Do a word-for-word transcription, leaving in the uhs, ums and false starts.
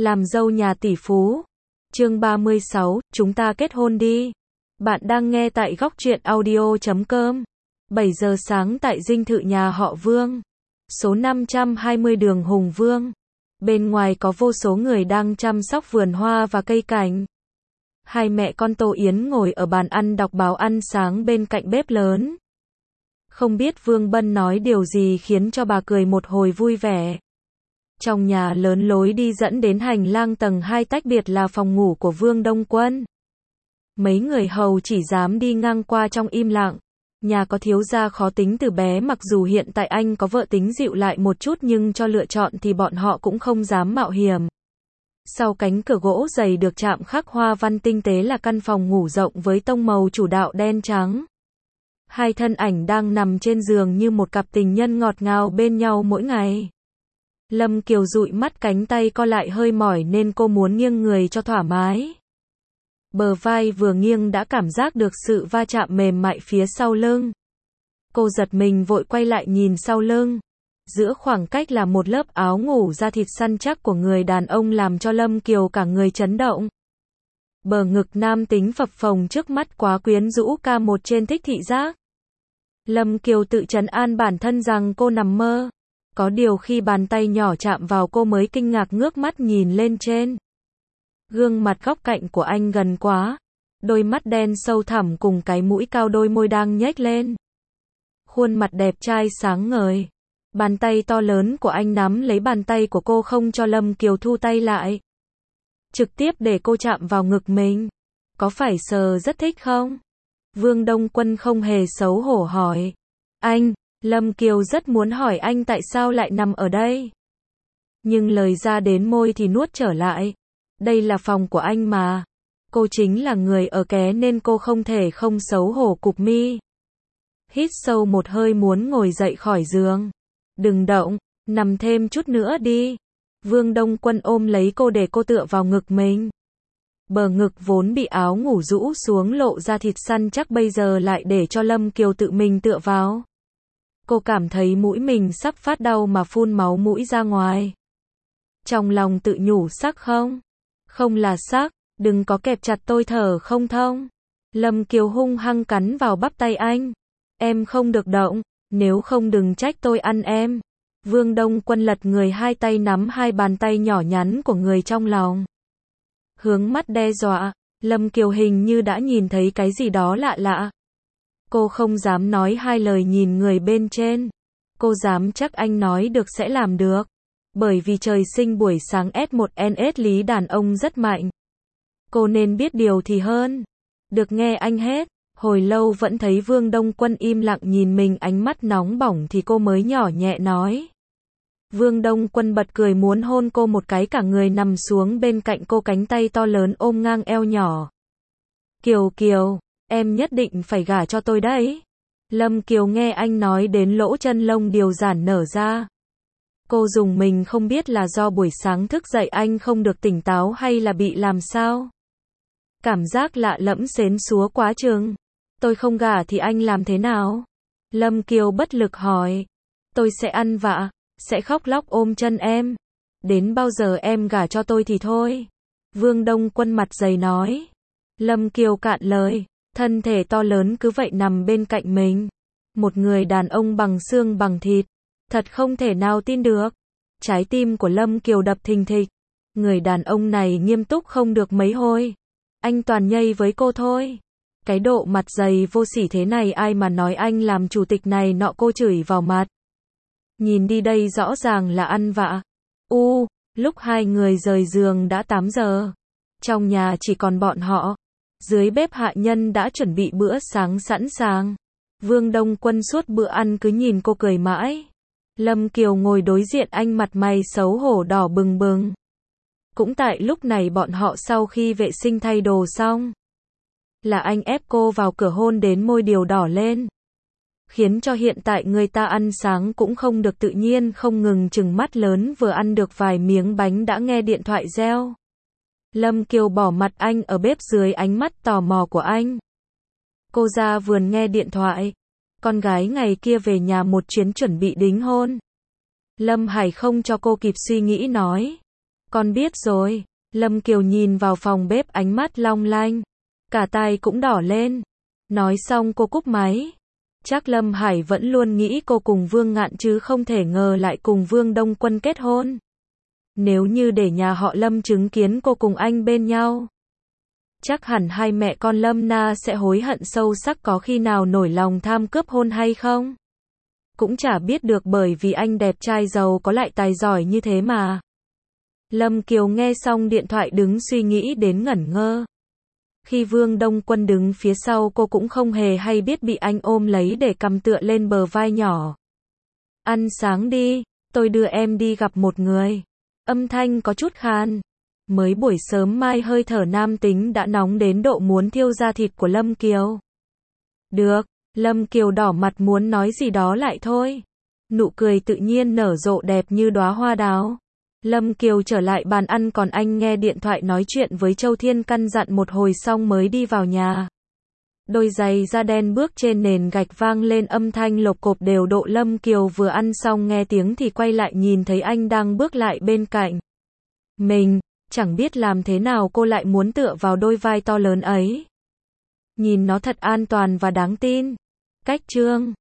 Làm dâu nhà tỷ phú. Chương ba mươi sáu, chúng ta kết hôn đi. Bạn đang nghe tại góc truyện audio chấm com. bảy giờ sáng tại dinh thự nhà họ Vương. Số năm trăm hai mươi đường Hùng Vương. Bên ngoài có vô số người đang chăm sóc vườn hoa và cây cảnh. Hai mẹ con Tô Yến ngồi ở bàn ăn đọc báo ăn sáng bên cạnh bếp lớn. Không biết Vương Bân nói điều gì khiến cho bà cười một hồi vui vẻ. Trong nhà lớn lối đi dẫn đến hành lang tầng hai tách biệt là phòng ngủ của Vương Đông Quân. Mấy người hầu chỉ dám đi ngang qua trong im lặng. Nhà có thiếu gia khó tính từ bé, mặc dù hiện tại anh có vợ tính dịu lại một chút nhưng cho lựa chọn thì bọn họ cũng không dám mạo hiểm. Sau cánh cửa gỗ dày được chạm khắc hoa văn tinh tế là căn phòng ngủ rộng với tông màu chủ đạo đen trắng. Hai thân ảnh đang nằm trên giường như một cặp tình nhân ngọt ngào bên nhau mỗi ngày. Lâm Kiều dụi mắt, cánh tay co lại hơi mỏi nên cô muốn nghiêng người cho thoải mái. Bờ vai vừa nghiêng đã cảm giác được sự va chạm mềm mại phía sau lưng. Cô giật mình vội quay lại nhìn sau lưng. Giữa khoảng cách là một lớp áo ngủ da thịt săn chắc của người đàn ông làm cho Lâm Kiều cả người chấn động. Bờ ngực nam tính phập phồng trước mắt quá quyến rũ, ca một trên thích thị giác. Lâm Kiều tự trấn an bản thân rằng cô nằm mơ. Có điều khi bàn tay nhỏ chạm vào cô mới kinh ngạc ngước mắt nhìn lên trên. Gương mặt góc cạnh của anh gần quá. Đôi mắt đen sâu thẳm cùng cái mũi cao, đôi môi đang nhếch lên. Khuôn mặt đẹp trai sáng ngời. Bàn tay to lớn của anh nắm lấy bàn tay của cô không cho Lâm Kiều thu tay lại. Trực tiếp để cô chạm vào ngực mình. Có phải sờ rất thích không? Vương Đông Quân không hề xấu hổ hỏi. Anh, Lâm Kiều rất muốn hỏi anh tại sao lại nằm ở đây. Nhưng lời ra đến môi thì nuốt trở lại. Đây là phòng của anh mà. Cô chính là người ở ké nên cô không thể không xấu hổ cụp mi. Hít sâu một hơi muốn ngồi dậy khỏi giường. Đừng động, nằm thêm chút nữa đi. Vương Đông Quân ôm lấy cô để cô tựa vào ngực mình. Bờ ngực vốn bị áo ngủ rũ xuống lộ ra thịt săn chắc bây giờ lại để cho Lâm Kiều tự mình tựa vào. Cô cảm thấy mũi mình sắp phát đau mà phun máu mũi ra ngoài. Trong lòng tự nhủ sắc không? Không là sắc, đừng có kẹp chặt tôi thở không thông. Lâm Kiều hung hăng cắn vào bắp tay anh. Em không được động, nếu không đừng trách tôi ăn em. Vương Đông Quân lật người, hai tay nắm hai bàn tay nhỏ nhắn của người trong lòng. Hướng mắt đe dọa, Lâm Kiều hình như đã nhìn thấy cái gì đó lạ lạ. Cô không dám nói hai lời nhìn người bên trên. Cô dám chắc anh nói được sẽ làm được. Bởi vì trời sinh buổi sáng S một N S lý đàn ông rất mạnh. Cô nên biết điều thì hơn. Được nghe anh hết. Hồi lâu vẫn thấy Vương Đông Quân im lặng nhìn mình, ánh mắt nóng bỏng thì cô mới nhỏ nhẹ nói. Vương Đông Quân bật cười muốn hôn cô một cái, cả người nằm xuống bên cạnh cô, cánh tay to lớn ôm ngang eo nhỏ. Kiều Kiều, em nhất định phải gả cho tôi đấy. Lâm Kiều nghe anh nói đến lỗ chân lông điều giản nở ra. Cô dùng mình, không biết là do buổi sáng thức dậy anh không được tỉnh táo hay là bị làm sao. Cảm giác lạ lẫm xến xúa quá chừng. Tôi không gả thì anh làm thế nào? Lâm Kiều bất lực hỏi. Tôi sẽ ăn vạ, sẽ khóc lóc ôm chân em. Đến bao giờ em gả cho tôi thì thôi. Vương Đông Quân mặt dày nói. Lâm Kiều cạn lời, thân thể to lớn cứ vậy nằm bên cạnh mình. Một người đàn ông bằng xương bằng thịt. Thật không thể nào tin được. Trái tim của Lâm Kiều đập thình thịch. Người đàn ông này nghiêm túc không được mấy hồi. Anh toàn nhây với cô thôi. Cái độ mặt dày vô sỉ thế này ai mà nói anh làm chủ tịch này nọ, cô chửi vào mặt. Nhìn đi đây rõ ràng là ăn vạ. U, lúc hai người rời giường đã tám giờ. Trong nhà chỉ còn bọn họ. Dưới bếp hạ nhân đã chuẩn bị bữa sáng sẵn sàng. Vương Đông Quân suốt bữa ăn cứ nhìn cô cười mãi. Lâm Kiều ngồi đối diện anh, mặt mày xấu hổ đỏ bừng bừng. Cũng tại lúc này bọn họ sau khi vệ sinh thay đồ xong. Là anh ép cô vào cửa, hôn đến môi điều đỏ lên. Khiến cho hiện tại người ta ăn sáng cũng không được tự nhiên, không ngừng trừng mắt lớn, vừa ăn được vài miếng bánh đã nghe điện thoại reo. Lâm Kiều bỏ mặt anh ở bếp dưới ánh mắt tò mò của anh. Cô ra vườn nghe điện thoại. Con gái ngày kia về nhà một chuyến chuẩn bị đính hôn. Lâm Hải không cho cô kịp suy nghĩ nói. Con biết rồi. Lâm Kiều nhìn vào phòng bếp ánh mắt long lanh. Cả tai cũng đỏ lên. Nói xong cô cúp máy. Chắc Lâm Hải vẫn luôn nghĩ cô cùng Vương Ngạn chứ không thể ngờ lại cùng Vương Đông Quân kết hôn. Nếu như để nhà họ Lâm chứng kiến cô cùng anh bên nhau, chắc hẳn hai mẹ con Lâm Na sẽ hối hận sâu sắc, có khi nào nổi lòng tham cướp hôn hay không? Cũng chả biết được, bởi vì anh đẹp trai giàu có lại tài giỏi như thế mà. Lâm Kiều nghe xong điện thoại đứng suy nghĩ đến ngẩn ngơ. Khi Vương Đông Quân đứng phía sau cô cũng không hề hay biết, bị anh ôm lấy để cầm tựa lên bờ vai nhỏ. Ăn sáng đi, tôi đưa em đi gặp một người. Âm thanh có chút khan. Mới buổi sớm mai hơi thở nam tính đã nóng đến độ muốn thiêu da thịt của Lâm Kiều. Được, Lâm Kiều đỏ mặt muốn nói gì đó lại thôi. Nụ cười tự nhiên nở rộ đẹp như đóa hoa đào. Lâm Kiều trở lại bàn ăn, còn anh nghe điện thoại nói chuyện với Châu Thiên, căn dặn một hồi xong mới đi vào nhà. Đôi giày da đen bước trên nền gạch vang lên âm thanh lộc cộp đều độ. Lâm Kiều vừa ăn xong nghe tiếng thì quay lại nhìn thấy anh đang bước lại bên cạnh mình. Chẳng biết làm thế nào cô lại muốn tựa vào đôi vai to lớn ấy. Nhìn nó thật an toàn và đáng tin. Cách Trương